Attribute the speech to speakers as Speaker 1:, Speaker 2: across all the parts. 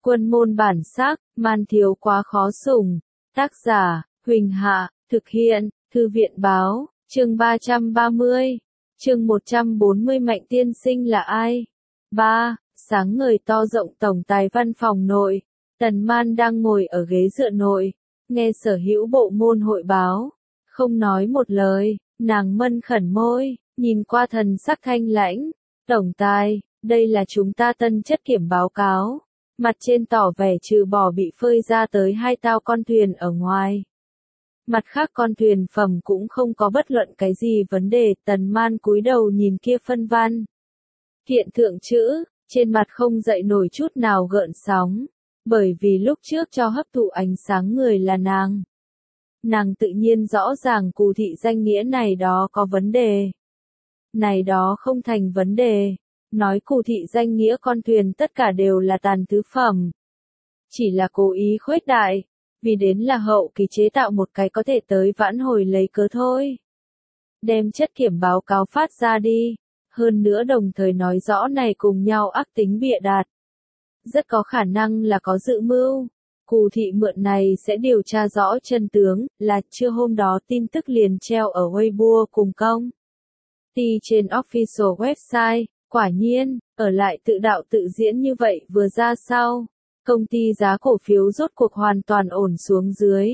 Speaker 1: Quân môn bản sắc, man thiếu quá khó sủng. Tác giả, Huỳnh Hạ, thực hiện, Thư viện báo, chương 330, chương 140 Mạnh tiên sinh là ai? 3. Sáng ngời to rộng tổng tài văn phòng nội, Tần Man đang ngồi ở ghế dựa nội, nghe sở hữu bộ môn hội báo, không nói một lời, nàng mân khẩn môi, nhìn qua thần sắc thanh lãnh, tổng tài, đây là chúng ta tân chất kiểm báo cáo, mặt trên tỏ vẻ trừ bỏ bị phơi ra tới 2 tao con thuyền ở ngoài. Mặt khác con thuyền phẩm cũng không có bất luận cái gì vấn đề. Tần Man cúi đầu nhìn kia phân văn. Kiện thượng chữ, trên mặt không dậy nổi chút nào gợn sóng, bởi vì lúc trước cho hấp thụ ánh sáng người là nàng. Nàng tự nhiên rõ ràng Cù thị danh nghĩa này đó có vấn đề. Này đó không thành vấn đề, nói Cù thị danh nghĩa con thuyền tất cả đều là tàn thứ phẩm. Chỉ là cố ý khuếch đại, vì đến là hậu kỳ chế tạo một cái có thể tới vãn hồi lấy cớ thôi. Đem chất kiểm báo cáo phát ra đi, hơn nữa đồng thời nói rõ này cùng nhau ác tính bịa đặt. Rất có khả năng là có dự mưu. Cù thị mượn này sẽ điều tra rõ chân tướng, là trưa hôm đó tin tức liền treo ở Weibo cùng công ty trên official website. Quả nhiên, ở lại tự đạo tự diễn như vậy vừa ra sau, công ty giá cổ phiếu rốt cuộc hoàn toàn ổn xuống dưới.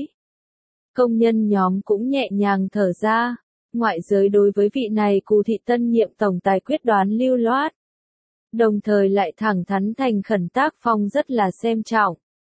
Speaker 1: Công nhân nhóm cũng nhẹ nhàng thở ra, ngoại giới đối với vị này Cù thị tân nhiệm tổng tài quyết đoán lưu loát. Đồng thời lại thẳng thắn thành khẩn tác phong rất là xem trọng.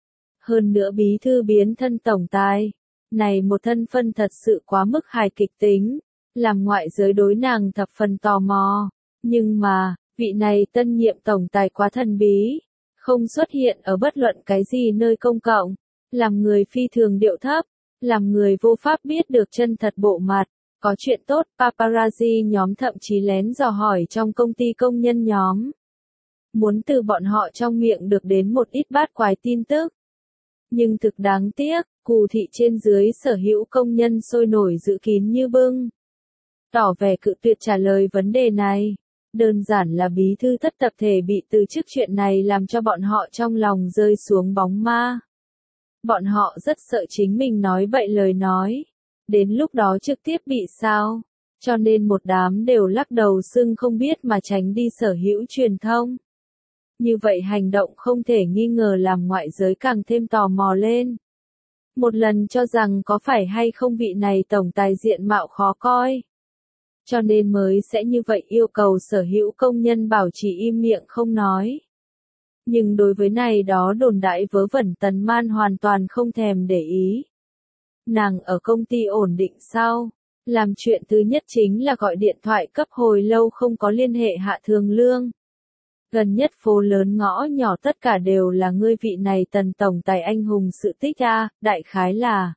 Speaker 1: Hơn nữa bí thư biến thân tổng tài, này một thân phân thật sự quá mức hài kịch tính, làm ngoại giới đối nàng thập phần tò mò. Nhưng mà, vị này tân nhiệm tổng tài quá thần bí, không xuất hiện ở bất luận cái gì nơi công cộng, làm người phi thường điệu thấp, làm người vô pháp biết được chân thật bộ mặt. Có chuyện tốt, paparazzi nhóm thậm chí lén dò hỏi trong công ty công nhân nhóm. Muốn từ bọn họ trong miệng được đến một ít bát quái tin tức. Nhưng thực đáng tiếc, Cù thị trên dưới sở hữu công nhân sôi nổi giữ kín như bưng. Tỏ vẻ cự tuyệt trả lời vấn đề này. Đơn giản là bí thư thất tập thể bị từ chức chuyện này làm cho bọn họ trong lòng rơi xuống bóng ma. Bọn họ rất sợ chính mình nói bậy lời nói. Đến lúc đó trực tiếp bị sao. Cho nên một đám đều lắc đầu xưng không biết mà tránh đi sở hữu truyền thông. Như vậy hành động không thể nghi ngờ làm ngoại giới càng thêm tò mò lên. Một lần cho rằng có phải hay không vị này tổng tài diện mạo khó coi. Cho nên mới sẽ như vậy yêu cầu sở hữu công nhân bảo trì im miệng không nói. Nhưng đối với này đó đồn đại vớ vẩn Tần Man hoàn toàn không thèm để ý. Nàng ở công ty ổn định sau, làm chuyện thứ nhất chính là gọi điện thoại cấp hồi lâu không có liên hệ Hạ Thường Lương. Gần nhất phố lớn ngõ nhỏ tất cả đều là ngươi vị này Tần tổng tài anh hùng sự tích a, đại khái là.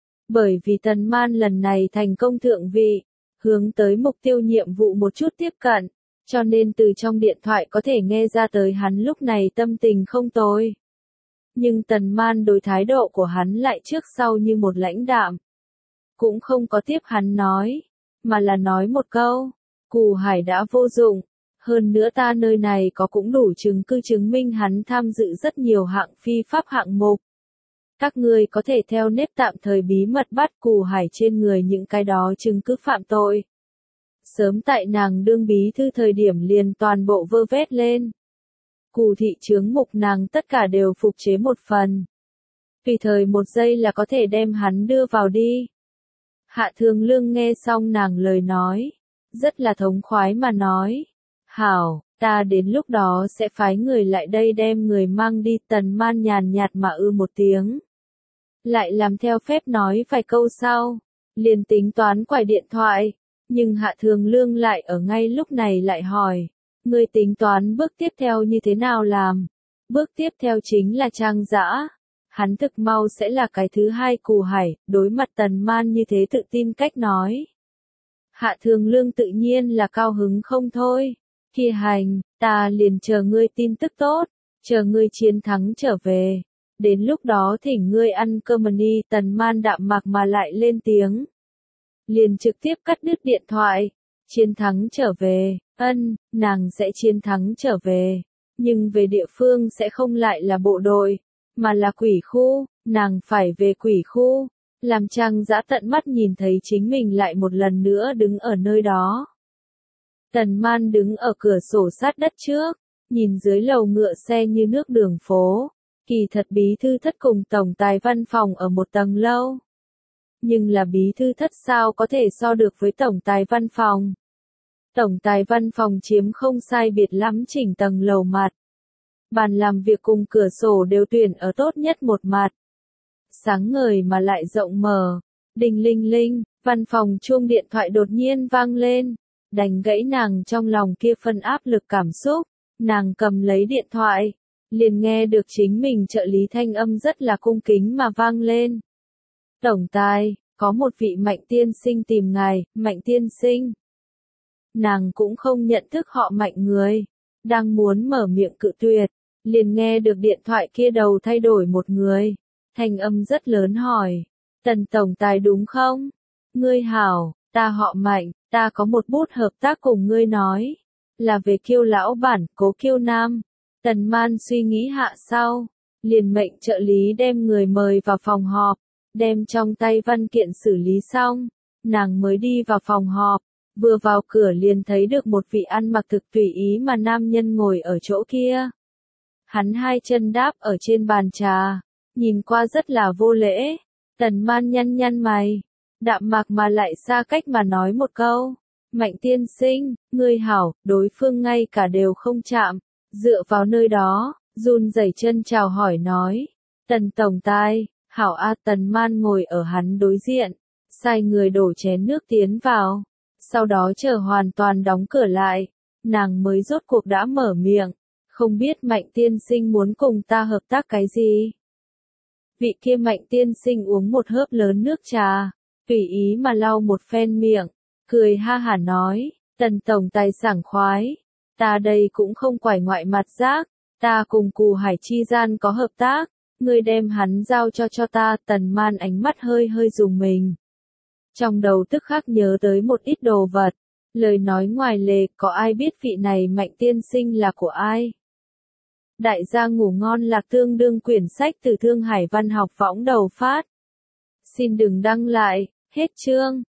Speaker 1: Bởi vì Tần Man lần này thành công thượng vị, hướng tới mục tiêu nhiệm vụ một chút tiếp cận, cho nên từ trong điện thoại có thể nghe ra tới hắn lúc này tâm tình không tồi. Nhưng Tần Man đối thái độ của hắn lại trước sau như một lãnh đạm. Cũng không có tiếp hắn nói, mà là nói một câu, Cù Hải đã vô dụng, hơn nữa ta nơi này có cũng đủ chứng cứ chứng minh hắn tham dự rất nhiều hạng phi pháp hạng mục. Các ngươi có thể theo nếp tạm thời bí mật bắt Cù Hải trên người những cái đó chứng cứ phạm tội. Sớm tại nàng đương bí thư thời điểm liền toàn bộ vơ vét lên. Cù thị chướng mục nàng tất cả đều phục chế một phần. Tùy thời một giây là có thể đem hắn đưa vào đi. Hạ Thường Lương nghe xong nàng lời nói, rất là thống khoái mà nói. Hảo, ta đến lúc đó sẽ phái người lại đây đem người mang đi. Tần Man nhàn nhạt mà một tiếng. Lại làm theo phép nói vài câu sau, liền tính toán quải điện thoại, nhưng Hạ Thường Lương lại ở ngay lúc này lại hỏi, ngươi tính toán bước tiếp theo như thế nào làm? Bước tiếp theo chính là trang giã. Hắn thực mau sẽ là cái thứ hai Cù Hải, đối mặt Tần Man như thế tự tin cách nói. Hạ Thường Lương tự nhiên là cao hứng không thôi. Kia hành, ta liền chờ ngươi tin tức tốt, chờ ngươi chiến thắng trở về. Đến lúc đó thỉnh ngươi ăn cơm đi. Tần Man đạm mạc mà lại lên tiếng. Liền trực tiếp cắt đứt điện thoại. Chiến thắng trở về, nàng sẽ chiến thắng trở về. nhưng về địa phương sẽ không lại là bộ đội, mà là quỷ khu, nàng phải về quỷ khu. Làm Trang Dã tận mắt nhìn thấy chính mình lại một lần nữa đứng ở nơi đó. Tần Man đứng ở cửa sổ sát đất trước, nhìn dưới lầu ngựa xe như nước đường phố. Kỳ thật bí thư thất cùng tổng tài văn phòng ở một tầng lâu. Nhưng là bí thư thất sao có thể so được với tổng tài văn phòng. Tổng tài văn phòng chiếm không sai biệt lắm chỉnh tầng lầu mặt. Bàn làm việc cùng cửa sổ đều tuyển ở tốt nhất một mặt. Sáng ngời mà lại rộng mở. Đinh linh linh, văn phòng chuông điện thoại đột nhiên vang lên. Đánh gãy nàng trong lòng kia phân áp lực cảm xúc. Nàng cầm lấy điện thoại. Liền nghe được chính mình trợ lý thanh âm rất là cung kính mà vang lên. Tổng tài, có một vị Mạnh tiên sinh tìm ngài, Mạnh tiên sinh. Nàng cũng không nhận thức họ Mạnh người. Đang muốn mở miệng cự tuyệt. Liền nghe được điện thoại kia đầu thay đổi một người. Thanh âm rất lớn hỏi. Tần tổng tài đúng không? Ngươi hảo, ta họ Mạnh, ta có một bút hợp tác cùng ngươi nói. Là về Kiêu lão bản, Cố Kiêu Nam. Tần Man suy nghĩ hạ sau. Liền mệnh trợ lý đem người mời vào phòng họp. Đem trong tay văn kiện xử lý xong. Nàng mới đi vào phòng họp. Vừa vào cửa liền thấy được một vị ăn mặc thực tùy ý mà nam nhân ngồi ở chỗ kia. Hắn hai chân đáp ở trên bàn trà. Nhìn qua rất là vô lễ. Tần Man nhăn nhăn mày. Đạm mạc mà lại xa cách mà nói một câu. Mạnh tiên sinh, ngươi hảo, đối phương ngay cả đều không chạm. Dựa vào nơi đó, run rẩy chân chào hỏi nói. Tần tổng tài, hảo a. Tần Man ngồi ở hắn đối diện. Sai người đổ chén nước tiến vào. Sau đó chờ hoàn toàn đóng cửa lại. Nàng mới rốt cuộc đã mở miệng. Không biết Mạnh tiên sinh muốn cùng ta hợp tác cái gì? Vị kia Mạnh tiên sinh uống một hớp lớn nước trà, tùy ý mà lau một phen miệng, cười ha hả nói, Tần tổng tài sảng khoái, ta đây cũng không quải ngoại mặt giác, ta cùng Cù Hải chi gian có hợp tác, ngươi đem hắn giao cho ta. Tần Man ánh mắt hơi hơi rùng mình. Trong đầu tức khắc nhớ tới một ít đồ vật, lời nói ngoài lề, có ai biết vị này Mạnh tiên sinh là của ai? Đại gia ngủ ngon lạc tương đương quyển sách từ Thương Hải Văn học võng đầu phát. Xin đừng đăng lại, hết chương.